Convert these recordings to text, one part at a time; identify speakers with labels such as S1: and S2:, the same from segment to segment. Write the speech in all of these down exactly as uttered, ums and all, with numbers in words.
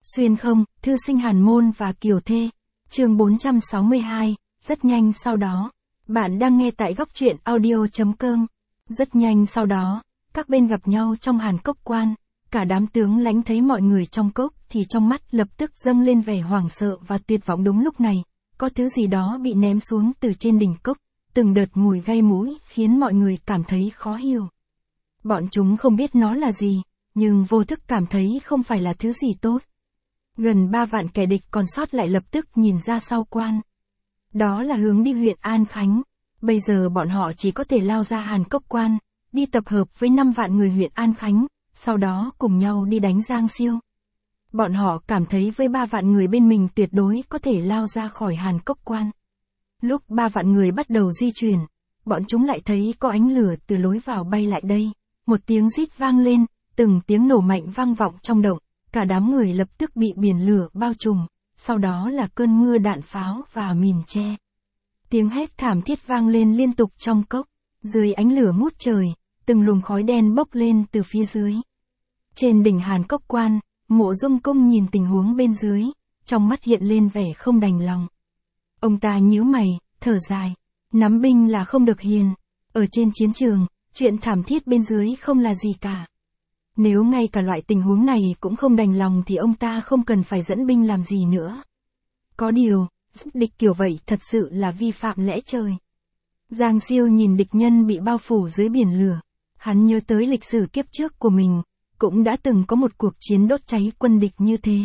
S1: Xuyên không, thư sinh Hàn Môn và Kiều Thê. Chương bốn trăm sáu mươi hai, rất nhanh sau đó. Bạn đang nghe tại góc truyện audio chấm com. Rất nhanh sau đó, các bên gặp nhau trong Hàn Cốc Quan. Cả đám tướng lãnh thấy mọi người trong cốc thì trong mắt lập tức dâng lên vẻ hoảng sợ và tuyệt vọng. Đúng lúc này, có thứ gì đó bị ném xuống từ trên đỉnh cốc, từng đợt mùi gây mũi khiến mọi người cảm thấy khó hiểu. Bọn chúng không biết nó là gì, nhưng vô thức cảm thấy không phải là thứ gì tốt. Gần ba vạn kẻ địch còn sót lại lập tức nhìn ra sau quan. Đó là hướng đi huyện An Khánh. Bây giờ bọn họ chỉ có thể lao ra Hàn Cốc Quan, đi tập hợp với năm vạn người huyện An Khánh, sau đó cùng nhau đi đánh Giang Siêu. Bọn họ cảm thấy với ba vạn người bên mình tuyệt đối có thể lao ra khỏi Hàn Cốc Quan. Lúc ba vạn người bắt đầu di chuyển, bọn chúng lại thấy có ánh lửa từ lối vào bay lại đây. Một tiếng rít vang lên, từng tiếng nổ mạnh vang vọng trong động. Cả đám người lập tức bị biển lửa bao trùm, sau đó là cơn mưa đạn pháo và mìn tre. Tiếng hét thảm thiết vang lên liên tục trong cốc, dưới ánh lửa ngút trời, từng luồng khói đen bốc lên từ phía dưới. Trên đỉnh Hàn Cốc Quan, Mộ Dung Công nhìn tình huống bên dưới, trong mắt hiện lên vẻ không đành lòng. Ông ta nhíu mày, thở dài, nắm binh là không được hiền, ở trên chiến trường, chuyện thảm thiết bên dưới không là gì cả. Nếu ngay cả loại tình huống này cũng không đành lòng thì ông ta không cần phải dẫn binh làm gì nữa. Có điều, giúp địch kiểu vậy thật sự là vi phạm lẽ trời. Giang Siêu nhìn địch nhân bị bao phủ dưới biển lửa. Hắn nhớ tới lịch sử kiếp trước của mình, cũng đã từng có một cuộc chiến đốt cháy quân địch như thế.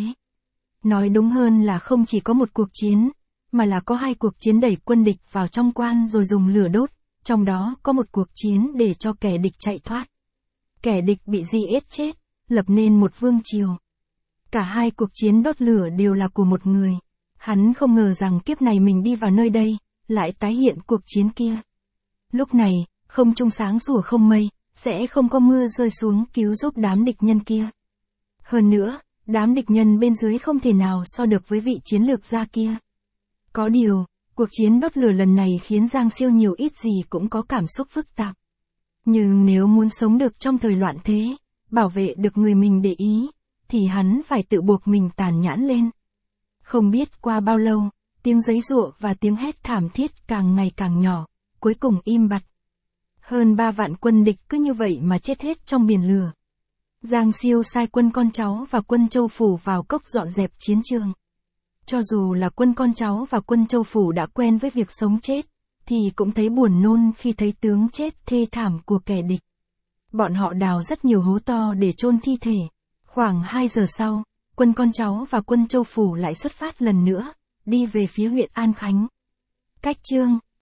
S1: Nói đúng hơn là không chỉ có một cuộc chiến, mà là có hai cuộc chiến đẩy quân địch vào trong quan rồi dùng lửa đốt, trong đó có một cuộc chiến để cho kẻ địch chạy thoát. Kẻ địch bị giết chết, lập nên một vương triều. Cả hai cuộc chiến đốt lửa đều là của một người. Hắn không ngờ rằng kiếp này mình đi vào nơi đây, lại tái hiện cuộc chiến kia. Lúc này, không trung sáng sủa không mây, sẽ không có mưa rơi xuống cứu giúp đám địch nhân kia. Hơn nữa, đám địch nhân bên dưới không thể nào so được với vị chiến lược gia kia. Có điều, cuộc chiến đốt lửa lần này khiến Giang Siêu nhiều ít gì cũng có cảm xúc phức tạp. Nhưng nếu muốn sống được trong thời loạn thế, bảo vệ được người mình để ý, thì hắn phải tự buộc mình tàn nhẫn lên. Không biết qua bao lâu, tiếng giấy giụa và tiếng hét thảm thiết càng ngày càng nhỏ, cuối cùng im bặt. Hơn ba vạn quân địch cứ như vậy mà chết hết trong biển lửa. Giang Siêu sai quân con cháu và quân Châu Phủ vào cốc dọn dẹp chiến trường. Cho dù là quân con cháu và quân Châu Phủ đã quen với việc sống chết, thì cũng thấy buồn nôn khi thấy tướng chết thê thảm của kẻ địch. Bọn họ đào rất nhiều hố to để chôn thi thể. Khoảng hai giờ sau, quân con cháu và quân Châu Phủ lại xuất phát lần nữa, đi về phía huyện An Khánh. Cách chương